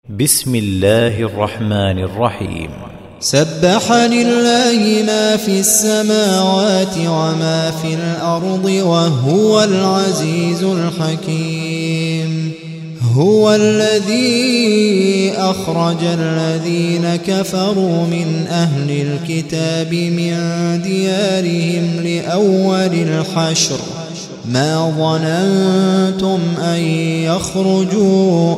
بسم الله الرحمن الرحيم. سبح لله ما في السماوات وما في الأرض وهو العزيز الحكيم. هو الذي أخرج الذين كفروا من أهل الكتاب من ديارهم لأول الحشر ما ظننتم أن يخرجوا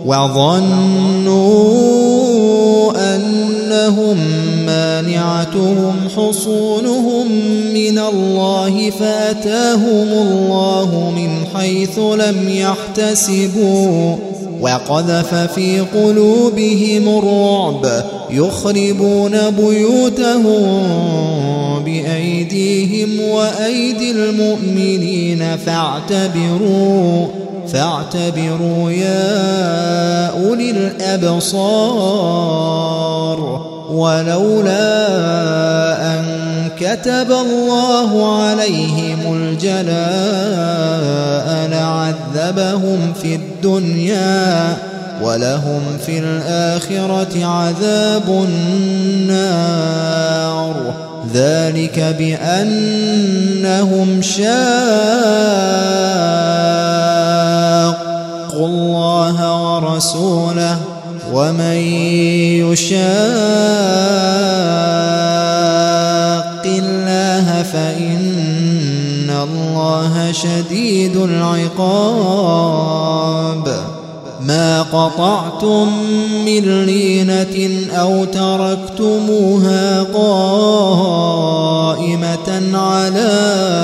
وظنوا أنهم مانعتهم حصونهم من الله فأتاهم الله من حيث لم يحتسبوا وقذف في قلوبهم الرعب يخربون بيوتهم بأيديهم وأيدي المؤمنين فاعتبروا يا أولي الأبصار. ولولا أن كتب الله عليهم الجلاء لعذبهم في الدنيا ولهم في الآخرة عذاب النار. ذلك بأنهم شاقوا الله ورسوله ومن يشاق الله فإن الله شديد العقاب. ما قطعتم من لينة أو تركتموها قائمة على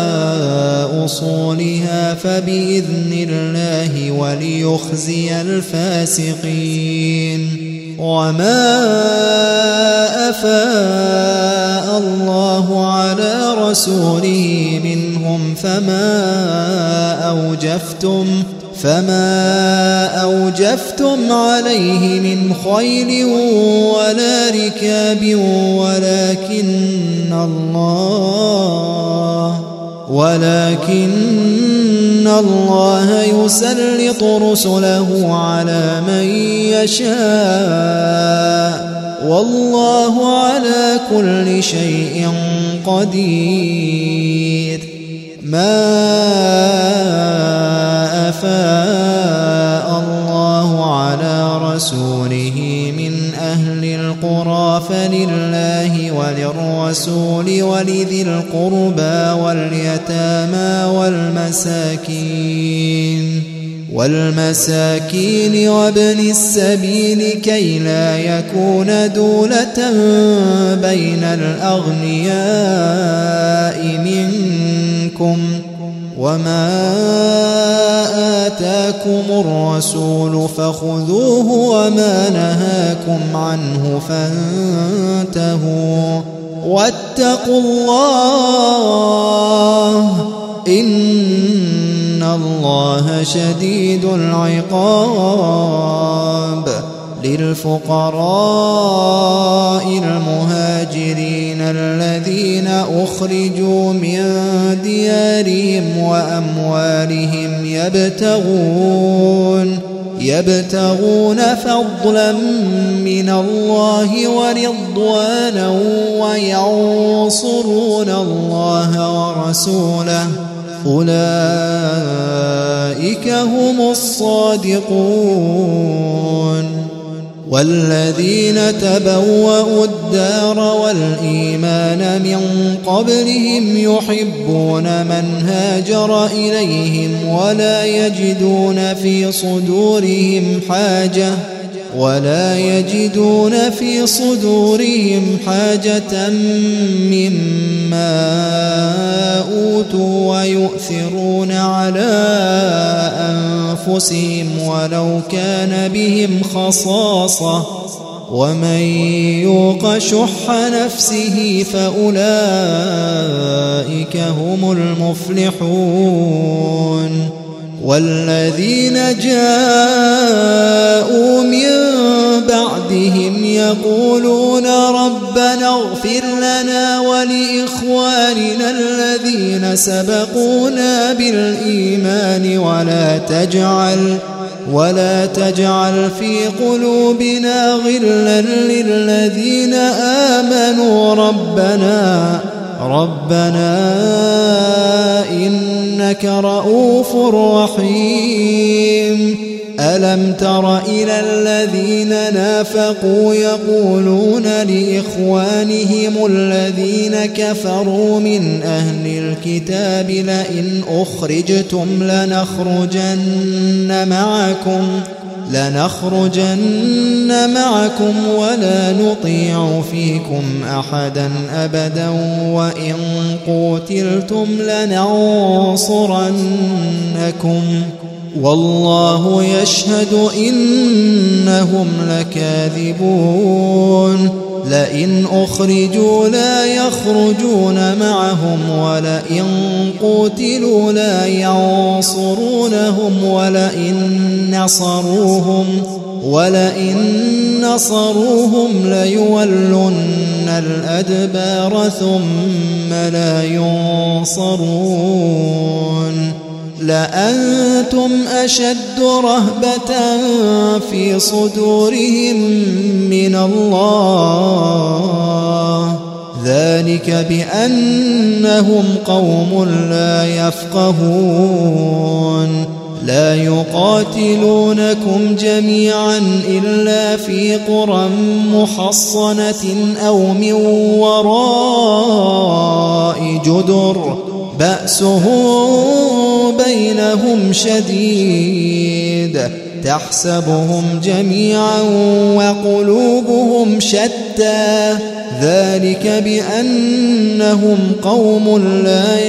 أصولها فبإذن الله وليخزي الفاسقين. وما أفاء الله على رسوله منهم فما أوجفتم عليه من خيل ولا ركاب ولكن الله يسلط رسله على من يشاء والله على كل شيء قدير. ما أفاء الله على رسوله من أهل القرى فلله وللرسول ولذي القربى واليتامى والمساكين وابن السبيل كي لا يكون دولة بين الأغنياء منكم. وما آتاكم الرسول فخذوه وما نهاكم عنه فانتهوا واتقوا الله إن الله شديد العقاب. للفقراء المهاجرين الذين أخرجوا من ديارهم وأموالهم يبتغون فضلا من الله ورضوانا وينصرون الله ورسوله أولئك هم الصادقون. والذين تبوأوا الدار والإيمان من قبلهم يحبون من هاجر إليهم ولا يجدون في صدورهم حاجة مما أوتوا ويؤثرون على أنفسهم ولو كان بهم خصاصة ومن يوق شح نفسه فأولئك هم المفلحون. والذين جاءوا من بعدهم يقولون ربنا اغفر لنا ولإخواننا الذين سبقونا بالإيمان ولا تجعل في قلوبنا غلا للذين آمنوا ربنا إنك رؤوف رحيم. ألم تر إلى الذين نافقوا يقولون لإخوانهم الذين كفروا من أهل الكتاب لئن أخرجتم لنخرجن معكم ولا نطيع فيكم أحدا أبدا وإن قوتلتم لننصرنكم والله يشهد إنهم لكاذبون. لئن أخرجوا لا يخرجون معهم ولئن قوتلوا لا ينصرونهم ولئن نصروهم ليولن الأدبار ثم لا ينصرون. لأنتم أشد رهبة في صدورهم من الله ذلك بأنهم قوم لا يفقهون. لا يقاتلونكم جميعا إلا في قرى محصنة أو من وراء جدر بأسهم بينهم شديد تحسبهم جميعا وقلوبهم شتى ذلك بأنهم قوم لا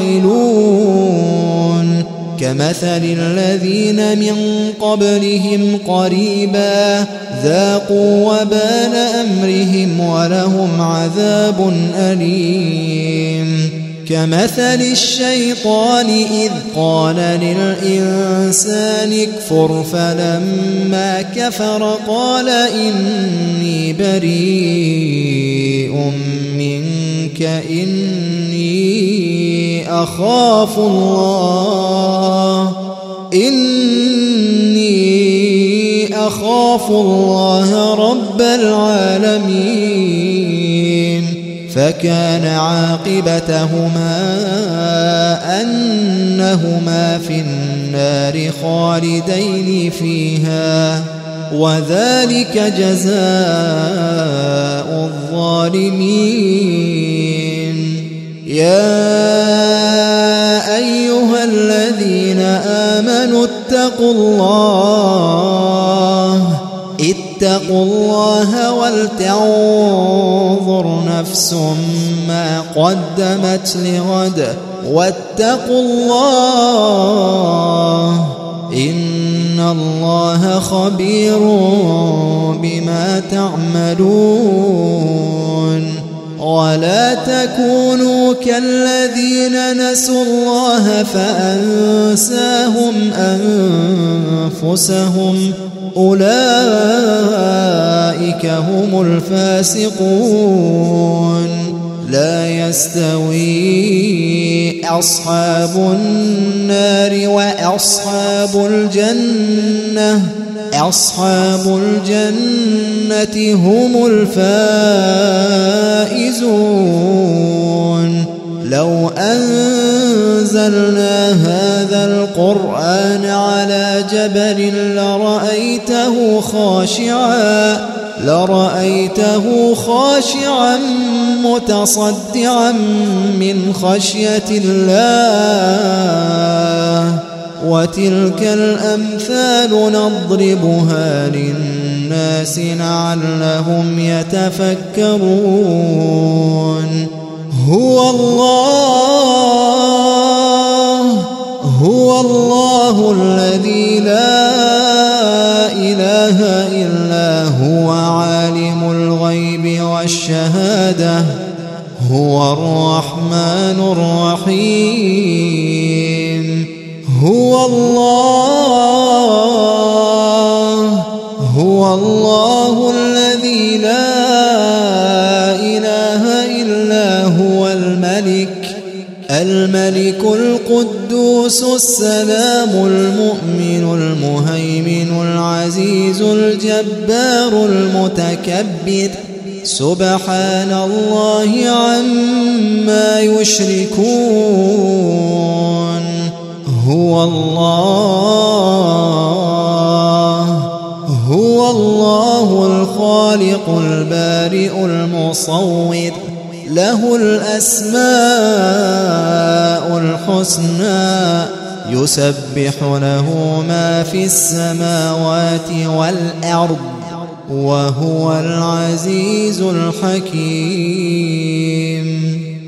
يعقلون. كمثل الذين من قبلهم قريبا ذاقوا وبال أمرهم ولهم عذاب أليم. كمثل الشيطان إذ قال للإنسان اكفر فلما كفر قال إني بريء منك إني أخاف الله رب العالمين. فكان عاقبتهما أنهما في النار خالدين فيها وذلك جزاء الظالمين. يا أيها الذين آمنوا اتقوا الله ولتنظر نفس ما قدمت لغد واتقوا الله إن الله خبير بما تعملون. ولا تكونوا كالذين نسوا الله فأنساهم أنفسهم أولئك هم الفاسقون. لا يستوي أصحاب النار وأصحاب الجنة هم الفائزون. لو أنزلنا هذا القرآن على جبل لرأيته خاشعا متصدعا من خشية الله. وتلك الأمثال نضربها للناس لعلهم يتفكرون. هو الله الذي لا إله إلا هو عالم الغيب والشهادة هو الرحمن الرحيم. هو الله الذي لا إله إلا هو الملك القدوس القدوس السلام المؤمن المهيمن العزيز الجبار المتكبر سبحان الله عما يشركون هو الله الخالق البارئ المصور له الأسماء الحسنى يسبح له ما في السماوات والأرض وهو العزيز الحكيم